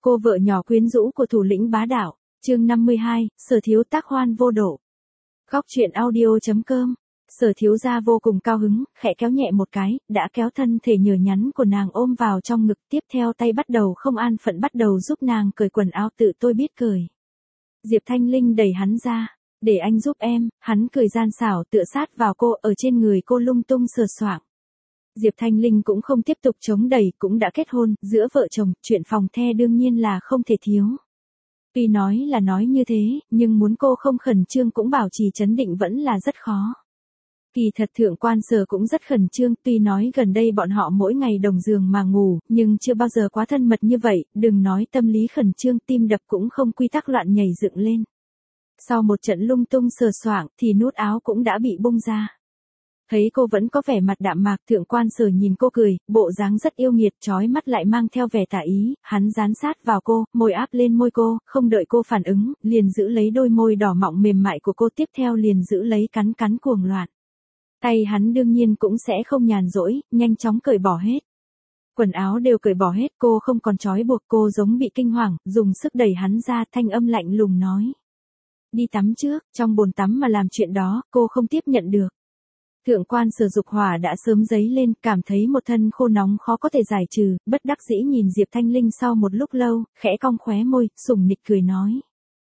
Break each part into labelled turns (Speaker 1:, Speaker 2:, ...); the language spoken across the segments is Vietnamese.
Speaker 1: Cô vợ nhỏ quyến rũ của thủ lĩnh bá đạo. Chương 52, Sở thiếu tác hoan vô độ. Góc truyện audio.com. Sở thiếu gia vô cùng cao hứng, khẽ kéo nhẹ một cái, đã kéo thân thể nhờ nhắn của nàng ôm vào trong ngực, tiếp theo tay bắt đầu không an phận bắt đầu giúp nàng cởi quần áo tự tôi biết cởi. Diệp Thanh Linh đẩy hắn ra, để anh giúp em, hắn cười gian xảo tựa sát vào cô, ở trên người cô lung tung sờ soạng. Diệp Thanh Linh cũng không tiếp tục chống đẩy, cũng đã kết hôn, giữa vợ chồng, chuyện phòng the đương nhiên là không thể thiếu. Tuy nói là nói như thế, nhưng muốn cô không khẩn trương cũng bảo trì trấn định vẫn là rất khó. Kỳ thật thượng quan Sở cũng rất khẩn trương, tuy nói gần đây bọn họ mỗi ngày đồng giường mà ngủ, nhưng chưa bao giờ quá thân mật như vậy, đừng nói tâm lý khẩn trương, tim đập cũng không quy tắc loạn nhảy dựng lên. Sau một trận lung tung sờ soạng thì nút áo cũng đã bị bung ra. Thấy cô vẫn có vẻ mặt đạm mạc, thượng quan Sở nhìn cô cười, bộ dáng rất yêu nghiệt, chói mắt lại mang theo vẻ tà ý, hắn dán sát vào cô, môi áp lên môi cô, không đợi cô phản ứng, liền giữ lấy đôi môi đỏ mọng mềm mại của cô, tiếp theo liền giữ lấy cắn cắn cuồng loạn. Tay hắn đương nhiên cũng sẽ không nhàn rỗi, nhanh chóng cởi bỏ hết. Quần áo đều cởi bỏ hết, cô không còn trói buộc, cô giống bị kinh hoàng, dùng sức đẩy hắn ra, thanh âm lạnh lùng nói. Đi tắm trước, trong bồn tắm mà làm chuyện đó, cô không tiếp nhận được. Thượng quan Sở dục hỏa đã sớm dấy lên, cảm thấy một thân khô nóng khó có thể giải trừ, bất đắc dĩ nhìn Diệp Thanh Linh sau một lúc lâu, khẽ cong khóe môi, sủng nịch cười nói.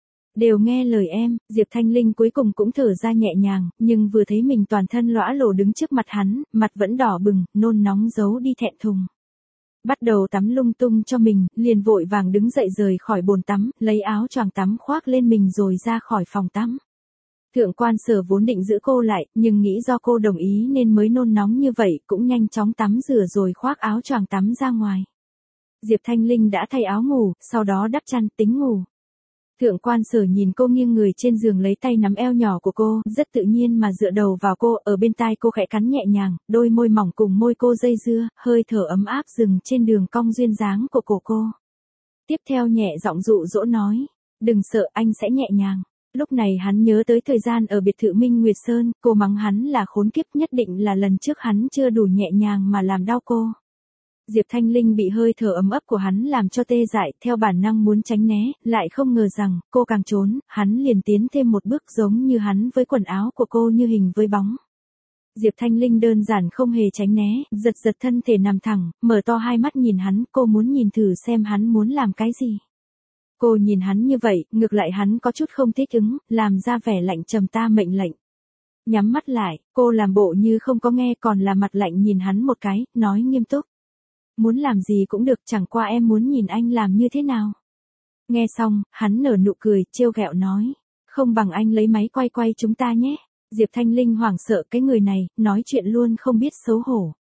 Speaker 1: Đều nghe lời em, Diệp Thanh Linh cuối cùng cũng thở ra nhẹ nhàng, nhưng vừa thấy mình toàn thân lõa lồ đứng trước mặt hắn, mặt vẫn đỏ bừng, nôn nóng giấu đi thẹn thùng. Bắt đầu tắm lung tung cho mình, liền vội vàng đứng dậy rời khỏi bồn tắm, lấy áo choàng tắm khoác lên mình rồi ra khỏi phòng tắm. Thượng quan Sở vốn định giữ cô lại, nhưng nghĩ do cô đồng ý nên mới nôn nóng như vậy, cũng nhanh chóng tắm rửa rồi khoác áo choàng tắm ra ngoài. Diệp Thanh Linh đã thay áo ngủ, sau đó đắp chăn tính ngủ. Thượng quan Sở nhìn cô nghiêng người trên giường lấy tay nắm eo nhỏ của cô, rất tự nhiên mà dựa đầu vào cô, ở bên tai cô khẽ cắn nhẹ nhàng, đôi môi mỏng cùng môi cô dây dưa, hơi thở ấm áp dừng trên đường cong duyên dáng của cổ cô. Tiếp theo nhẹ giọng dụ dỗ nói, đừng sợ, anh sẽ nhẹ nhàng. Lúc này hắn nhớ tới thời gian ở biệt thự Minh Nguyệt Sơn, cô mắng hắn là khốn kiếp, nhất định là lần trước hắn chưa đủ nhẹ nhàng mà làm đau cô. Diệp Thanh Linh bị hơi thở ấm ấp của hắn làm cho tê dại, theo bản năng muốn tránh né, lại không ngờ rằng, cô càng trốn, hắn liền tiến thêm một bước giống như hắn với quần áo của cô như hình với bóng. Diệp Thanh Linh đơn giản không hề tránh né, giật giật thân thể nằm thẳng, mở to hai mắt nhìn hắn, cô muốn nhìn thử xem hắn muốn làm cái gì. Cô nhìn hắn như vậy, ngược lại hắn có chút không thích ứng, làm ra vẻ lạnh trầm ta mệnh lệnh. Nhắm mắt lại, cô làm bộ như không có nghe, còn là mặt lạnh nhìn hắn một cái, nói nghiêm túc. Muốn làm gì cũng được, chẳng qua em muốn nhìn anh làm như thế nào. Nghe xong, hắn nở nụ cười, trêu ghẹo nói. Không bằng anh lấy máy quay chúng ta nhé. Diệp Thanh Linh hoảng sợ cái người này, nói chuyện luôn không biết xấu hổ.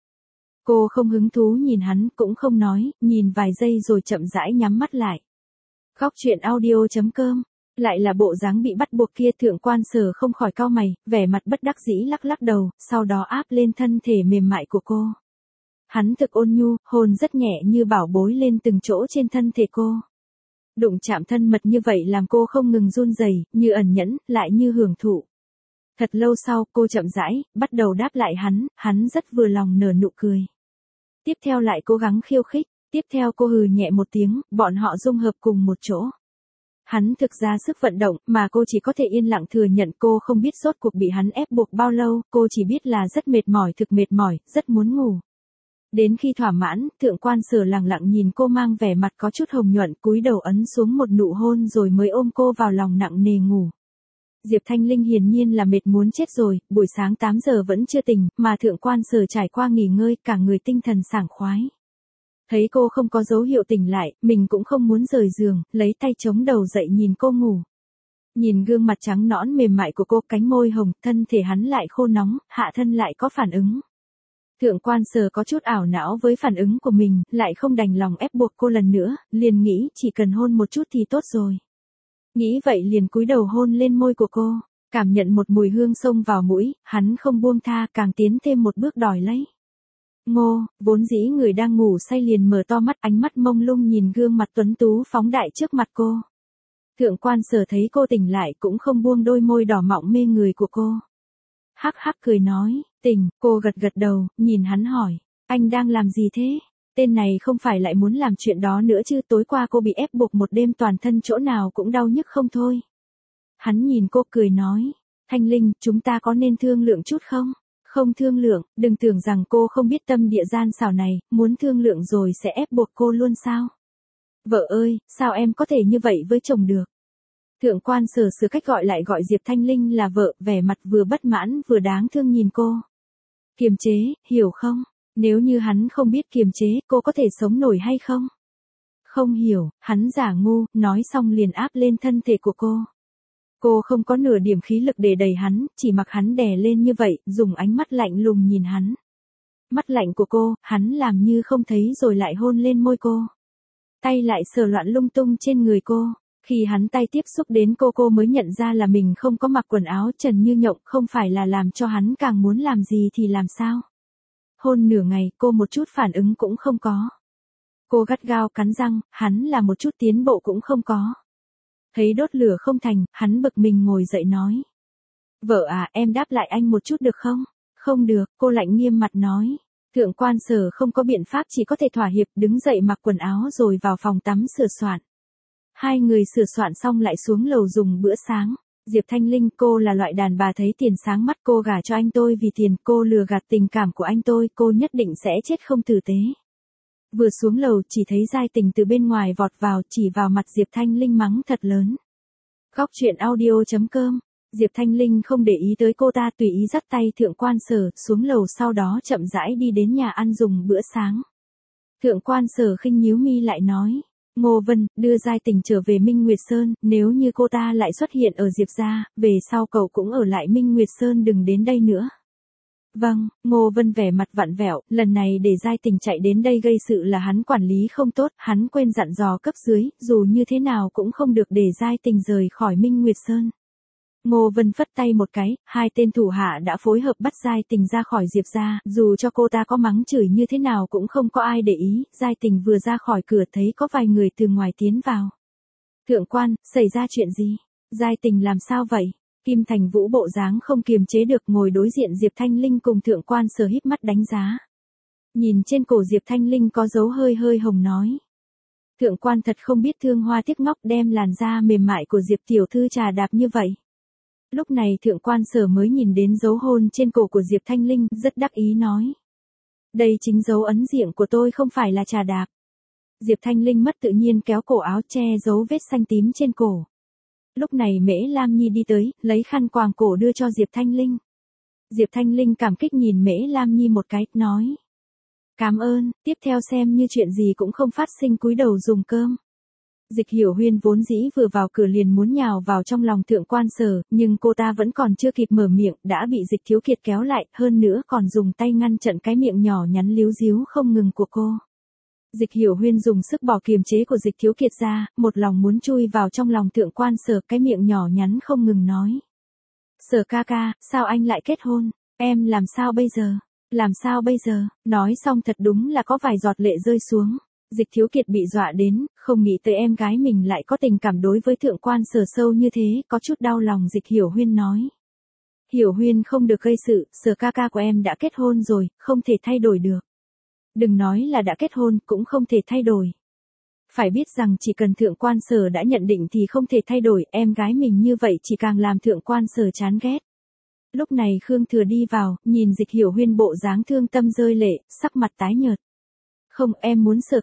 Speaker 1: Cô không hứng thú nhìn hắn, cũng không nói, nhìn vài giây rồi chậm rãi nhắm mắt lại. Góc truyện audio.com. Lại là bộ dáng bị bắt buộc kia, thượng quan Sở không khỏi cau mày, vẻ mặt bất đắc dĩ lắc lắc đầu, sau đó áp lên thân thể mềm mại của cô. Hắn thực ôn nhu, hôn rất nhẹ như bảo bối lên từng chỗ trên thân thể cô. Đụng chạm thân mật như vậy làm cô không ngừng run rẩy, như ẩn nhẫn, lại như hưởng thụ. Thật lâu sau, cô chậm rãi, bắt đầu đáp lại hắn rất vừa lòng nở nụ cười. Tiếp theo lại cố gắng khiêu khích, tiếp theo cô hừ nhẹ một tiếng, bọn họ dung hợp cùng một chỗ. Hắn thực ra sức vận động, mà cô chỉ có thể yên lặng thừa nhận, cô không biết rốt cuộc bị hắn ép buộc bao lâu, cô chỉ biết là rất mệt mỏi, thực mệt mỏi, rất muốn ngủ. Đến khi thỏa mãn, thượng quan Sở lặng lặng nhìn cô mang vẻ mặt có chút hồng nhuận, cúi đầu ấn xuống một nụ hôn rồi mới ôm cô vào lòng nặng nề ngủ. Diệp Thanh Linh hiển nhiên là mệt muốn chết rồi, buổi sáng 8 giờ vẫn chưa tỉnh, mà thượng quan Sở trải qua nghỉ ngơi, cả người tinh thần sảng khoái. Thấy cô không có dấu hiệu tỉnh lại, mình cũng không muốn rời giường, lấy tay chống đầu dậy nhìn cô ngủ. Nhìn gương mặt trắng nõn mềm mại của cô, cánh môi hồng, thân thể hắn lại khô nóng, hạ thân lại có phản ứng. Thượng quan Sở có chút ảo não với phản ứng của mình, lại không đành lòng ép buộc cô lần nữa, liền nghĩ chỉ cần hôn một chút thì tốt rồi. Nghĩ vậy liền cúi đầu hôn lên môi của cô, cảm nhận một mùi hương xông vào mũi, hắn không buông tha, càng tiến thêm một bước đòi lấy. Ngô, vốn dĩ người đang ngủ say liền mở to mắt, ánh mắt mông lung nhìn gương mặt tuấn tú phóng đại trước mặt cô. Thượng quan Sở thấy cô tỉnh lại cũng không buông đôi môi đỏ mọng mê người của cô. Hắc hắc cười nói, tỉnh, cô gật gật đầu, nhìn hắn hỏi, anh đang làm gì thế? Tên này không phải lại muốn làm chuyện đó nữa chứ, tối qua cô bị ép buộc một đêm toàn thân chỗ nào cũng đau nhức không thôi. Hắn nhìn cô cười nói, Thanh Linh, chúng ta có nên thương lượng chút không? Không thương lượng, đừng tưởng rằng cô không biết tâm địa gian xảo này, muốn thương lượng rồi sẽ ép buộc cô luôn sao? Vợ ơi, sao em có thể như vậy với chồng được? Thượng quan Sở sửa cách gọi lại gọi Diệp Thanh Linh là vợ, vẻ mặt vừa bất mãn vừa đáng thương nhìn cô. Kiềm chế, hiểu không? Nếu như hắn không biết kiềm chế, cô có thể sống nổi hay không? Không hiểu, hắn giả ngu, nói xong liền áp lên thân thể của cô. Cô không có nửa điểm khí lực để đẩy hắn, chỉ mặc hắn đè lên như vậy, dùng ánh mắt lạnh lùng nhìn hắn. Mắt lạnh của cô, hắn làm như không thấy rồi lại hôn lên môi cô. Tay lại sờ loạn lung tung trên người cô. Khi hắn tay tiếp xúc đến cô mới nhận ra là mình không có mặc quần áo trần như nhộng, không phải là làm cho hắn càng muốn làm gì thì làm sao. Hôn nửa ngày, cô một chút phản ứng cũng không có. Cô gắt gao cắn răng, hắn là một chút tiến bộ cũng không có. Thấy đốt lửa không thành, hắn bực mình ngồi dậy nói. Vợ à, em đáp lại anh một chút được không? Không được, cô lạnh nghiêm mặt nói. Thượng quan Sở không có biện pháp, chỉ có thể thỏa hiệp, đứng dậy mặc quần áo rồi vào phòng tắm sửa soạn. Hai người sửa soạn xong lại xuống lầu dùng bữa sáng. Diệp Thanh Linh, cô là loại đàn bà thấy tiền sáng mắt, cô gả cho anh tôi vì tiền, cô lừa gạt tình cảm của anh tôi, cô nhất định sẽ chết không tử tế. Vừa xuống lầu chỉ thấy Giai Tình từ bên ngoài vọt vào, chỉ vào mặt Diệp Thanh Linh mắng thật lớn. Góc truyện audio.com. Diệp Thanh Linh không để ý tới cô ta, tùy ý dắt tay Thượng quan Sở xuống lầu, sau đó chậm rãi đi đến nhà ăn dùng bữa sáng. Thượng quan Sở khinh nhíu mi lại nói, Ngô Vân, đưa Giai Tình trở về Minh Nguyệt Sơn, nếu như cô ta lại xuất hiện ở Diệp gia, về sau cậu cũng ở lại Minh Nguyệt Sơn, đừng đến đây nữa. Vâng, Ngô Vân vẻ mặt vặn vẹo, lần này để Giai Tình chạy đến đây gây sự là hắn quản lý không tốt, hắn quên dặn dò cấp dưới, dù như thế nào cũng không được để Giai Tình rời khỏi Minh Nguyệt Sơn. Ngô Vân phất tay một cái, hai tên thủ hạ đã phối hợp bắt Giai Tình ra khỏi Diệp gia, dù cho cô ta có mắng chửi như thế nào cũng không có ai để ý, Giai Tình vừa ra khỏi cửa thấy có vài người từ ngoài tiến vào. Thượng quan, xảy ra chuyện gì? Giai Tình làm sao vậy? Kim Thành Vũ bộ dáng không kiềm chế được ngồi đối diện Diệp Thanh Linh cùng Thượng quan Sở híp mắt đánh giá. Nhìn trên cổ Diệp Thanh Linh có dấu hơi hơi hồng nói. Thượng quan thật không biết thương hoa tiếc ngọc, đem làn da mềm mại của Diệp tiểu thư trà đạp như vậy. Lúc này Thượng quan Sở mới nhìn đến dấu hôn trên cổ của Diệp Thanh Linh, rất đắc ý nói. Đây chính dấu ấn diệm của tôi, không phải là trà đạp. Diệp Thanh Linh mất tự nhiên kéo cổ áo che giấu vết xanh tím trên cổ. Lúc này Mễ Lam Nhi đi tới, lấy khăn quàng cổ đưa cho Diệp Thanh Linh. Diệp Thanh Linh cảm kích nhìn Mễ Lam Nhi một cái, nói. Cảm ơn, tiếp theo xem như chuyện gì cũng không phát sinh, cúi đầu dùng cơm. Dịch Hiểu Huyên vốn dĩ vừa vào cửa liền muốn nhào vào trong lòng Thượng quan Sở, nhưng cô ta vẫn còn chưa kịp mở miệng, đã bị Dịch Thiếu Kiệt kéo lại, hơn nữa còn dùng tay ngăn chặn cái miệng nhỏ nhắn líu díu không ngừng của cô. Dịch Hiểu Huyên dùng sức bỏ kiềm chế của Dịch Thiếu Kiệt ra, một lòng muốn chui vào trong lòng Thượng quan Sở, cái miệng nhỏ nhắn không ngừng nói. Sở ca ca, sao anh lại kết hôn? Em làm sao bây giờ? Làm sao bây giờ? Nói xong thật đúng là có vài giọt lệ rơi xuống. Dịch Thiếu Kiệt bị dọa đến, không nghĩ tới em gái mình lại có tình cảm đối với Thượng quan Sở sâu như thế, có chút đau lòng. Dịch Hiểu Huyên nói. Hiểu Huyên không được gây sự, Sở ca ca của em đã kết hôn rồi, không thể thay đổi được. Đừng nói là đã kết hôn, cũng không thể thay đổi. Phải biết rằng chỉ cần Thượng quan Sở đã nhận định thì không thể thay đổi, em gái mình như vậy chỉ càng làm Thượng quan Sở chán ghét. Lúc này Khương Thừa đi vào, nhìn Dịch Hiểu Huyên bộ dáng thương tâm rơi lệ, sắc mặt tái nhợt. Không, em muốn Sở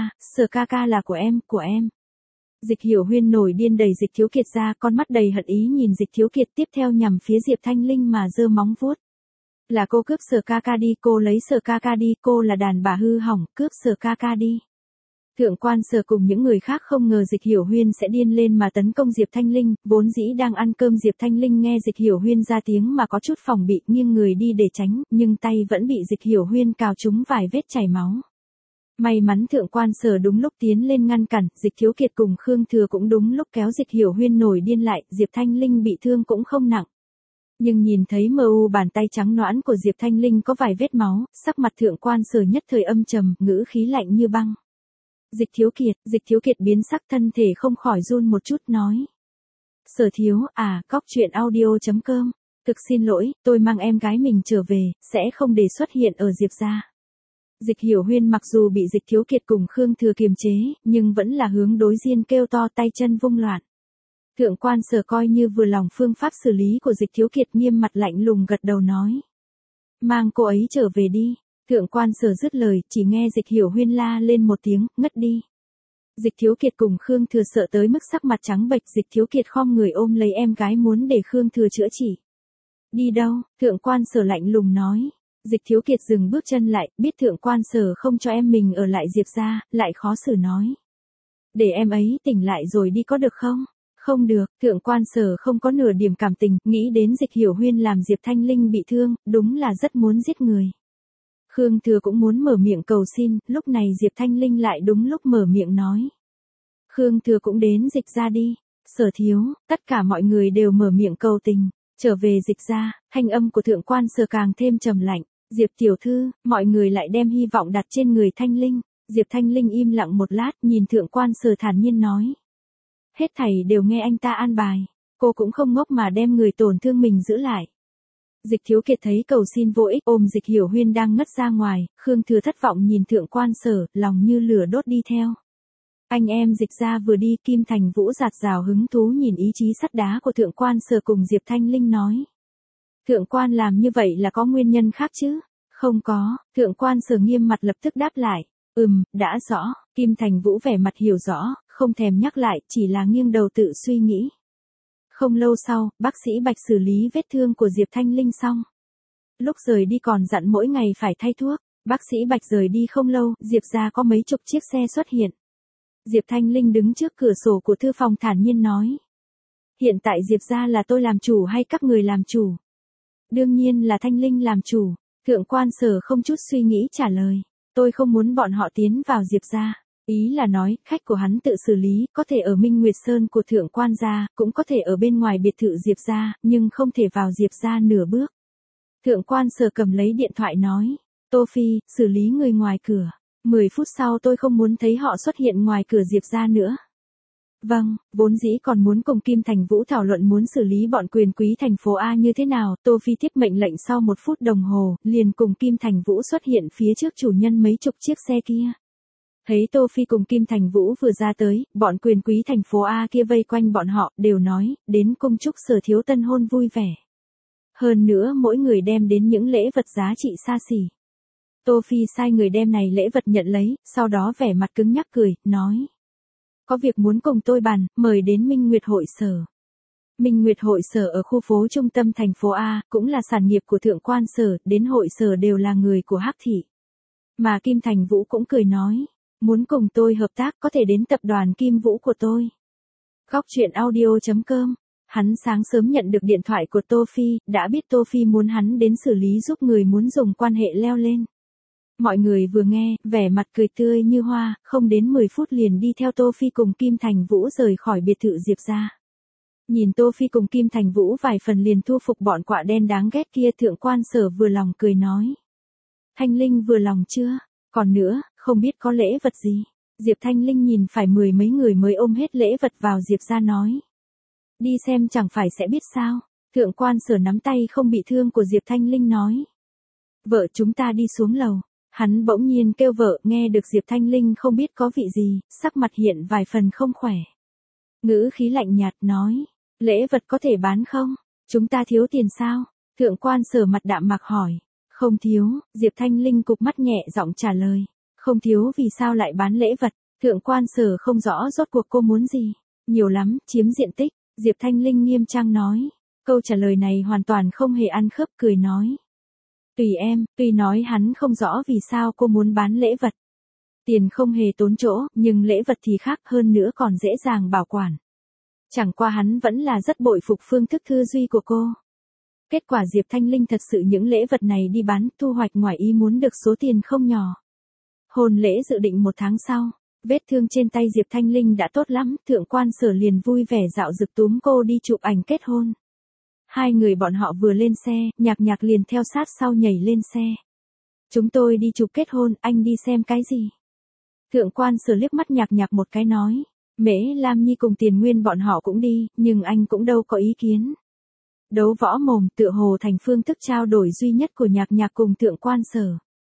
Speaker 1: ca ca là của em. Dịch Hiểu Huyên nổi điên đẩy Dịch Thiếu Kiệt ra, con mắt đầy hận ý nhìn Dịch Thiếu Kiệt, tiếp theo nhằm phía Diệp Thanh Linh mà giơ móng vuốt. Là cô cướp Sở ca ca đi, cô lấy Sở ca ca đi, cô là đàn bà hư hỏng, cướp Sở ca ca đi. Thượng quan Sở cùng những người khác không ngờ Dịch Hiểu Huyên sẽ điên lên mà tấn công Diệp Thanh Linh, vốn dĩ đang ăn cơm Diệp Thanh Linh nghe Dịch Hiểu Huyên ra tiếng mà có chút phòng bị, nghiêng người đi để tránh, nhưng tay vẫn bị Dịch Hiểu Huyên cào trúng vài vết chảy máu. May mắn Thượng quan Sở đúng lúc tiến lên ngăn cản, Dịch Thiếu Kiệt cùng Khương Thừa cũng đúng lúc kéo Dịch Hiểu Huyên nổi điên lại, Diệp Thanh Linh bị thương cũng không nặng. Nhưng nhìn thấy mờ u bàn tay trắng nõn của Diệp Thanh Linh có vài vết máu, sắc mặt Thượng quan Sở nhất thời âm trầm, ngữ khí lạnh như băng. Dịch Thiếu Kiệt biến sắc, thân thể không khỏi run một chút, nói. Sở thiếu, góc truyện audio.com. Thực xin lỗi, tôi mang em gái mình trở về, sẽ không để xuất hiện ở Diệp gia. Dịch Hiểu Huyên mặc dù bị Dịch Thiếu Kiệt cùng Khương Thừa kiềm chế, nhưng vẫn là hướng đối Diên kêu to tay chân vung loạn. Thượng quan Sở coi như vừa lòng phương pháp xử lý của Dịch Thiếu Kiệt, nghiêm mặt lạnh lùng gật đầu nói. Mang cô ấy trở về đi. Thượng quan Sở dứt lời, chỉ nghe Dịch Hiểu Huyên la lên một tiếng, ngất đi. Dịch Thiếu Kiệt cùng Khương Thừa sợ tới mức sắc mặt trắng bệch, Dịch Thiếu Kiệt khom người ôm lấy em gái muốn để Khương Thừa chữa trị. Đi đâu? Thượng quan Sở lạnh lùng nói. Dịch Thiếu Kiệt dừng bước chân lại, biết Thượng quan Sở không cho em mình ở lại Diệp gia, lại khó xử nói. Để em ấy tỉnh lại rồi đi có được không? Không được, Thượng quan Sở không có nửa điểm cảm tình, nghĩ đến Dịch Hiểu Huyên làm Diệp Thanh Linh bị thương, đúng là rất muốn giết người. Khương Thừa cũng muốn mở miệng cầu xin, lúc này Diệp Thanh Linh lại đúng lúc mở miệng nói. Khương Thừa cũng đến Dịch gia đi. Sở thiếu, tất cả mọi người đều mở miệng cầu tình. Trở về Dịch gia, thanh âm của Thượng quan Sở càng thêm trầm lạnh. Diệp tiểu thư, mọi người lại đem hy vọng đặt trên người Thanh Linh. Diệp Thanh Linh im lặng một lát, nhìn Thượng quan Sở thản nhiên nói. Hết thảy đều nghe anh ta an bài. Cô cũng không ngốc mà đem người tổn thương mình giữ lại. Dịch Thiếu Kiệt thấy cầu xin vô ích, ôm Dịch Hiểu Huyên đang ngất ra ngoài, Khương Thừa thất vọng nhìn Thượng quan Sở, lòng như lửa đốt đi theo. Anh em Dịch gia vừa đi, Kim Thành Vũ dạt dào hứng thú nhìn ý chí sắt đá của Thượng quan Sở cùng Diệp Thanh Linh nói. Thượng quan làm như vậy là có nguyên nhân khác chứ? Không có, Thượng quan Sở nghiêm mặt lập tức đáp lại. Đã rõ, Kim Thành Vũ vẻ mặt hiểu rõ, không thèm nhắc lại, chỉ là nghiêng đầu tự suy nghĩ. Không lâu sau, bác sĩ Bạch xử lý vết thương của Diệp Thanh Linh xong. Lúc rời đi còn dặn mỗi ngày phải thay thuốc. Bác sĩ Bạch rời đi không lâu, Diệp gia có mấy chục chiếc xe xuất hiện. Diệp Thanh Linh đứng trước cửa sổ của thư phòng thản nhiên nói. Hiện tại Diệp gia là tôi làm chủ hay các người làm chủ? Đương nhiên là Thanh Linh làm chủ. Thượng quan Sở không chút suy nghĩ trả lời. Tôi không muốn bọn họ tiến vào Diệp gia. Ý là nói, khách của hắn tự xử lý, có thể ở Minh Nguyệt Sơn của Thượng quan gia, cũng có thể ở bên ngoài biệt thự Diệp gia, nhưng không thể vào Diệp gia nửa bước. Thượng quan Sở cầm lấy điện thoại nói. Tô Phi, xử lý người ngoài cửa. 10 phút sau tôi không muốn thấy họ xuất hiện ngoài cửa Diệp gia nữa. Vâng, vốn dĩ còn muốn cùng Kim Thành Vũ thảo luận muốn xử lý bọn quyền quý thành phố A như thế nào, Tô Phi tiếp mệnh lệnh sau 1 phút đồng hồ, liền cùng Kim Thành Vũ xuất hiện phía trước chủ nhân mấy chục chiếc xe kia. Thấy Tô Phi cùng Kim Thành Vũ vừa ra tới, bọn quyền quý thành phố A kia vây quanh bọn họ, đều nói, đến cung chúc Sở thiếu tân hôn vui vẻ. Hơn nữa mỗi người đem đến những lễ vật giá trị xa xỉ. Tô Phi sai người đem này lễ vật nhận lấy, sau đó vẻ mặt cứng nhắc cười, nói. Có việc muốn cùng tôi bàn, mời đến Minh Nguyệt hội sở. Minh Nguyệt hội sở ở khu phố trung tâm thành phố A, cũng là sản nghiệp của Thượng quan Sở, đến hội sở đều là người của Hắc thị. Mà Kim Thành Vũ cũng cười nói. Muốn cùng tôi hợp tác có thể đến tập đoàn Kim Vũ của tôi. Góc truyện audio.com. Hắn sáng sớm nhận được điện thoại của Tô Phi, đã biết Tô Phi muốn hắn đến xử lý giúp người muốn dùng quan hệ leo lên. Mọi người vừa nghe, vẻ mặt cười tươi như hoa, không đến 10 phút liền đi theo Tô Phi cùng Kim Thành Vũ rời khỏi biệt thự Diệp gia. Nhìn Tô Phi cùng Kim Thành Vũ vài phần liền thu phục bọn quạ đen đáng ghét kia, Thượng quan Sở vừa lòng cười nói. Thanh Linh vừa lòng chưa? Còn nữa, không biết có lễ vật gì. Diệp Thanh Linh nhìn phải 10 mấy người mới ôm hết lễ vật vào Diệp gia nói. Đi xem chẳng phải sẽ biết sao. Thượng quan Sở nắm tay không bị thương của Diệp Thanh Linh nói. Vợ chúng ta đi xuống lầu. Hắn bỗng nhiên kêu vợ, nghe được Diệp Thanh Linh không biết có vị gì, sắc mặt hiện vài phần không khỏe. Ngữ khí lạnh nhạt nói. Lễ vật có thể bán không? Chúng ta thiếu tiền sao? Thượng quan Sở mặt đạm mạc hỏi. Không thiếu, Diệp Thanh Linh cụp mắt nhẹ giọng trả lời. Không thiếu vì sao lại bán lễ vật? Thượng quan Sở không rõ rốt cuộc cô muốn gì. Nhiều lắm, chiếm diện tích. Diệp Thanh Linh nghiêm trang nói. Câu trả lời này hoàn toàn không hề ăn khớp, cười nói. Tùy em, tuy nói hắn không rõ vì sao cô muốn bán lễ vật. Tiền không hề tốn chỗ, nhưng lễ vật thì khác, hơn nữa còn dễ dàng bảo quản. Chẳng qua hắn vẫn là rất bội phục phương thức tư duy của cô. Kết quả Diệp Thanh Linh thật sự những lễ vật này đi bán, thu hoạch ngoài ý muốn được số tiền không nhỏ. Hôn lễ dự định 1 tháng sau, vết thương trên tay Diệp Thanh Linh đã tốt lắm, Thượng quan Sở liền vui vẻ dạo dực túm cô đi chụp ảnh kết hôn. Hai người bọn họ vừa lên xe, Nhạc liền theo sát sau nhảy lên xe. Chúng tôi đi chụp kết hôn, anh đi xem cái gì? Thượng quan Sở liếc mắt Nhạc một cái nói. Mễ Lam Nhi cùng Tiền Nguyên bọn họ cũng đi, nhưng anh cũng đâu có ý kiến. Đấu võ mồm tựa hồ thành phương thức trao đổi duy nhất của Nhạc cùng Thượng quan Sở.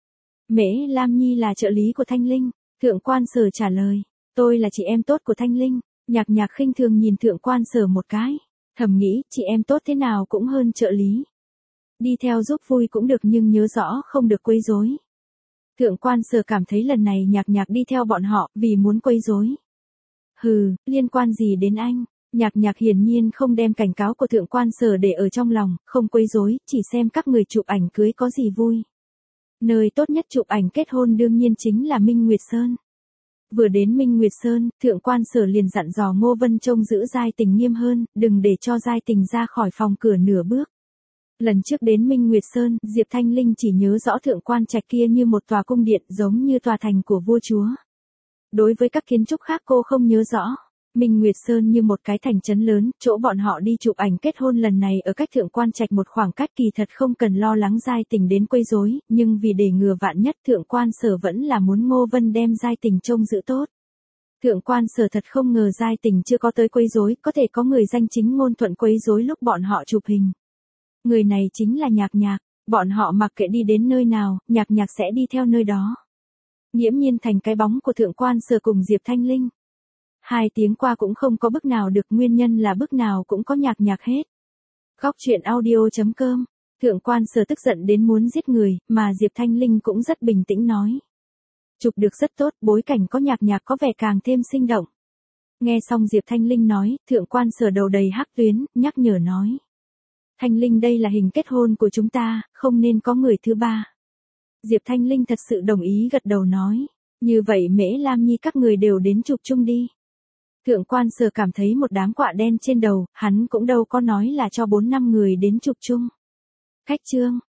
Speaker 1: Mễ Lam Nhi là trợ lý của Thanh Linh. Thượng quan Sở trả lời. Tôi là chị em tốt của Thanh Linh. Nhạc Nhạc khinh thường nhìn Thượng quan Sở một cái. Thầm nghĩ, chị em tốt thế nào cũng hơn trợ lý. Đi theo giúp vui cũng được nhưng nhớ rõ không được quấy rối. Thượng quan Sở cảm thấy lần này Nhạc Nhạc đi theo bọn họ vì muốn quấy rối. Hừ, liên quan gì đến anh? Nhạc Nhạc hiển nhiên không đem cảnh cáo của Thượng quan Sở để ở trong lòng, không quấy rối, chỉ xem các người chụp ảnh cưới có gì vui. Nơi tốt nhất chụp ảnh kết hôn đương nhiên chính là Minh Nguyệt Sơn. Vừa đến Minh Nguyệt Sơn, Thượng quan Sở liền dặn dò Ngô Vân trông giữ Giai Tình nghiêm hơn, đừng để cho Giai Tình ra khỏi phòng cửa nửa bước. Lần trước đến Minh Nguyệt Sơn, Diệp Thanh Linh chỉ nhớ rõ thượng quan trạch kia như một tòa cung điện giống như tòa thành của vua chúa. Đối với các kiến trúc khác cô không nhớ rõ. Minh Nguyệt Sơn như một cái thành trấn lớn, chỗ bọn họ đi chụp ảnh kết hôn lần này ở cách thượng quan trạch một khoảng cách kỳ thật không cần lo lắng Giai Tình đến quấy rối, nhưng vì để ngừa vạn nhất Thượng quan Sở vẫn là muốn Ngô Vân đem Giai Tình trông giữ tốt. Thượng quan Sở thật không ngờ Giai Tình chưa có tới quấy rối, có thể có người danh chính ngôn thuận quấy rối lúc bọn họ chụp hình. Người này chính là Nhạc Nhạc, bọn họ mặc kệ đi đến nơi nào, Nhạc Nhạc sẽ đi theo nơi đó. Nghiễm nhiên thành cái bóng của Thượng quan Sở cùng Diệp Thanh Linh. 2 tiếng qua cũng không có bức nào được, nguyên nhân là bức nào cũng có Nhạc Nhạc hết. Góc truyện audio.com. Thượng quan Sở tức giận đến muốn giết người, mà Diệp Thanh Linh cũng rất bình tĩnh nói. Chụp được rất tốt, bối cảnh có Nhạc Nhạc có vẻ càng thêm sinh động. Nghe xong Diệp Thanh Linh nói, Thượng quan Sở đầu đầy hắc tuyến, nhắc nhở nói. Thanh Linh đây là hình kết hôn của chúng ta, không nên có người thứ ba. Diệp Thanh Linh thật sự đồng ý gật đầu nói. Như vậy Mễ Lam Nhi các người đều đến chụp chung đi. Thượng quan Sở cảm thấy một đám quạ đen trên đầu, hắn cũng đâu có nói là cho 4-5 người đến chụp chung. Khách trương,